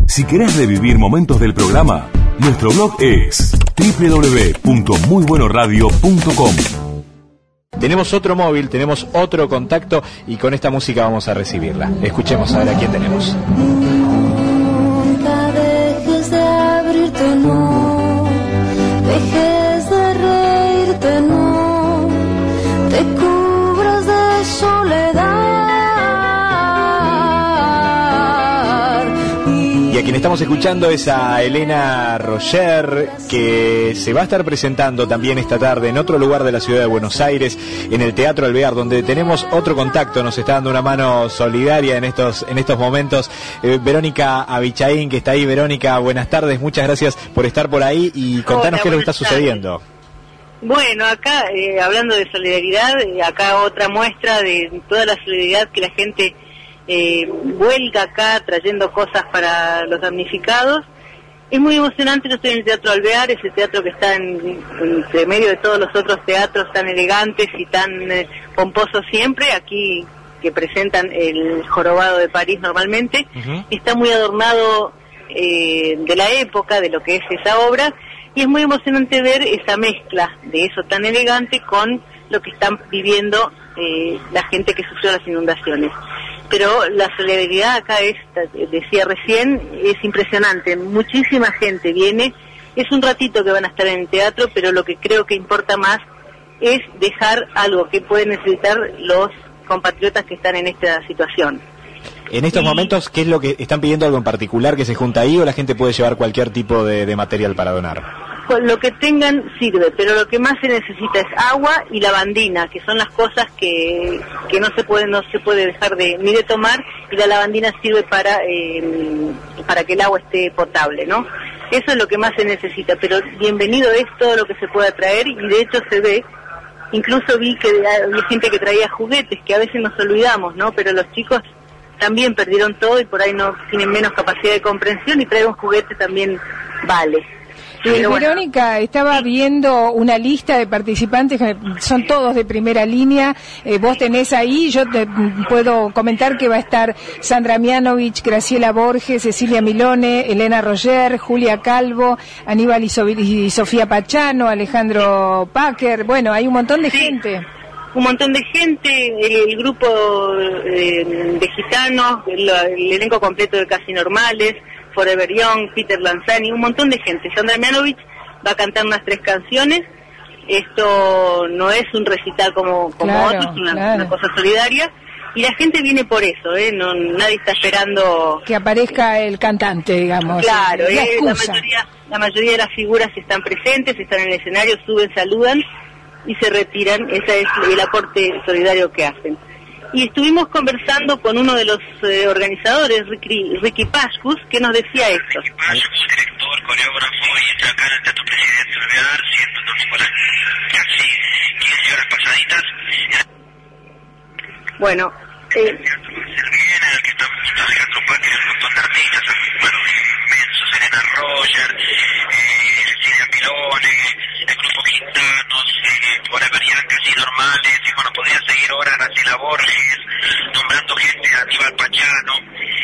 Si querés revivir momentos del programa, nuestro blog es www.muybuenoradio.com. Tenemos otro móvil, tenemos otro contacto y con esta música vamos a recibirla. Escuchemos a ver a quién tenemos. Nunca dejes de abrirte, no dejes de reírte, no te cubras de soledad. Y a quien estamos escuchando es a Elena Roger, que se va a estar presentando también esta tarde en otro lugar de la ciudad de Buenos Aires, en el Teatro Alvear, donde tenemos otro contacto, nos está dando una mano solidaria en estos momentos. Verónica Abichaín, que está ahí. Verónica, buenas tardes, muchas gracias por estar por ahí y contanos qué es lo que está sucediendo. Bueno, acá, hablando de solidaridad, acá otra muestra de toda la solidaridad que la gente vuelca acá trayendo cosas para los damnificados. Es muy emocionante. Yo estoy en el Teatro Alvear, ese teatro que está entre medio de todos los otros teatros tan elegantes y tan pomposos siempre, aquí que presentan el Jorobado de París normalmente. Está muy adornado de la época, de lo que es esa obra, y es muy emocionante ver esa mezcla de eso tan elegante con lo que están viviendo la gente que sufrió las inundaciones. Pero la solidaridad acá es, decía recién, es impresionante. Muchísima gente viene. Es un ratito que van a estar en el teatro, pero lo que creo que importa más es dejar algo que pueden necesitar los compatriotas que están en esta situación. En estos momentos, ¿qué es lo que están pidiendo? ¿Algo en particular que se junta ahí o la gente puede llevar cualquier tipo de material para donar? Con lo que tengan sirve, pero lo que más se necesita es agua y lavandina, que son las cosas que no se puede dejar ni de tomar, y la lavandina sirve para que el agua esté potable, ¿no? Eso es lo que más se necesita, pero bienvenido es todo lo que se pueda traer, y de hecho se ve. Incluso vi que había gente que traía juguetes, que a veces nos olvidamos, ¿no? Pero los chicos también perdieron todo y por ahí no tienen menos capacidad de comprensión, y traer un juguete también vale. Verónica, estaba viendo una lista de participantes que son todos de primera línea. Vos tenés ahí, yo te puedo comentar que va a estar Sandra Mianovich, Graciela Borges, Cecilia Milone, Elena Roger, Julia Calvo, Aníbal y Sofía Pachano, Alejandro Packer. Bueno, hay un montón de gente. Un montón de gente, el grupo de gitanos, el elenco completo de Casi Normales, Forever Young, Peter Lanzani, un montón de gente. Sandra Mianovich va a cantar unas 3 canciones. Esto no es un recital como claro, otros, una cosa solidaria. Y la gente viene por eso, nadie está esperando que aparezca el cantante, digamos. Claro, la mayoría de las figuras están presentes, están en el escenario, suben, saludan y se retiran. Ese es el aporte solidario que hacen. Y estuvimos conversando con uno de los organizadores, Ricky Pascus, que nos decía esto. Ricky Pascus, director, coreógrafo, y está acá en el Teatro Presidente Alvear, siendo el domingo a las casi 15 horas pasaditas. Bueno, el teatro va a ser bien, en el que estamos junto a Alejandro Packer, un montón de artistas, bueno, inmensos, Elena Roger, Cecilia Milone, el grupo Gitanos, Forever Young, Casi Normales, y bueno, podría seguir ahora Graciela Borges, nombrando gente, Aníbal Pachano.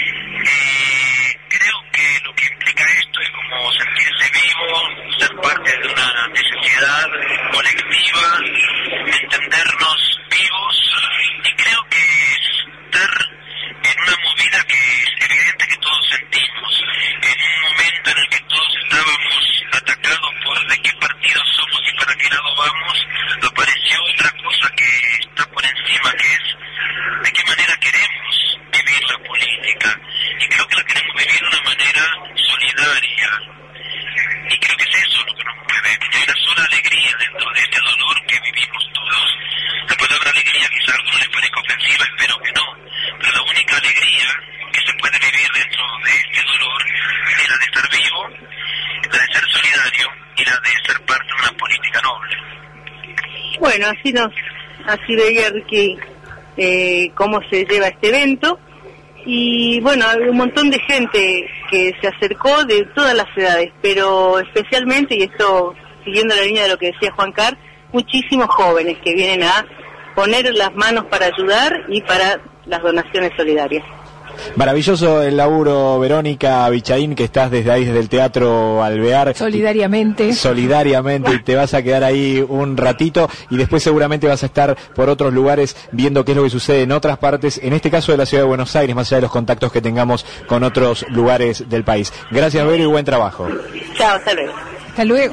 Creo que lo que implica esto es como sentirse vivo, ser parte de una necesidad colectiva, entendernos vivos, y creo que estar en una movida que es evidente que todos sentimos, en un momento en el que todos estábamos atacados por de qué partido somos y para qué lado vamos, apareció otra cosa que está por encima, que es de qué manera queremos vivir la política, y creo que la queremos vivir de una manera solidaria, y creo que es eso lo que nos mueve. Hay una sola alegría dentro de este dolor que vivimos todos. La palabra alegría quizá a algunos les parezca ofensiva, espero que no, pero la única alegría que se puede vivir dentro de este dolor es la de estar vivo, la de ser solidario y la de ser parte de una política noble. Bueno, así veía Ricky cómo se lleva este evento. Y bueno, hay un montón de gente que se acercó de todas las edades, pero especialmente, y esto siguiendo la línea de lo que decía Juan Carr, muchísimos jóvenes que vienen a poner las manos para ayudar y para las donaciones solidarias. Maravilloso el laburo, Verónica Vichaín, que estás desde ahí, desde el Teatro Alvear. Solidariamente, y te vas a quedar ahí un ratito y después seguramente vas a estar por otros lugares viendo qué es lo que sucede en otras partes, en este caso de la ciudad de Buenos Aires, más allá de los contactos que tengamos con otros lugares del país. Gracias, Vero, y buen trabajo. Chao, hasta luego. Hasta luego.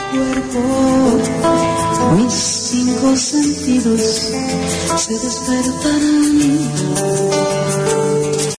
Mis 5 sentidos se despertarán.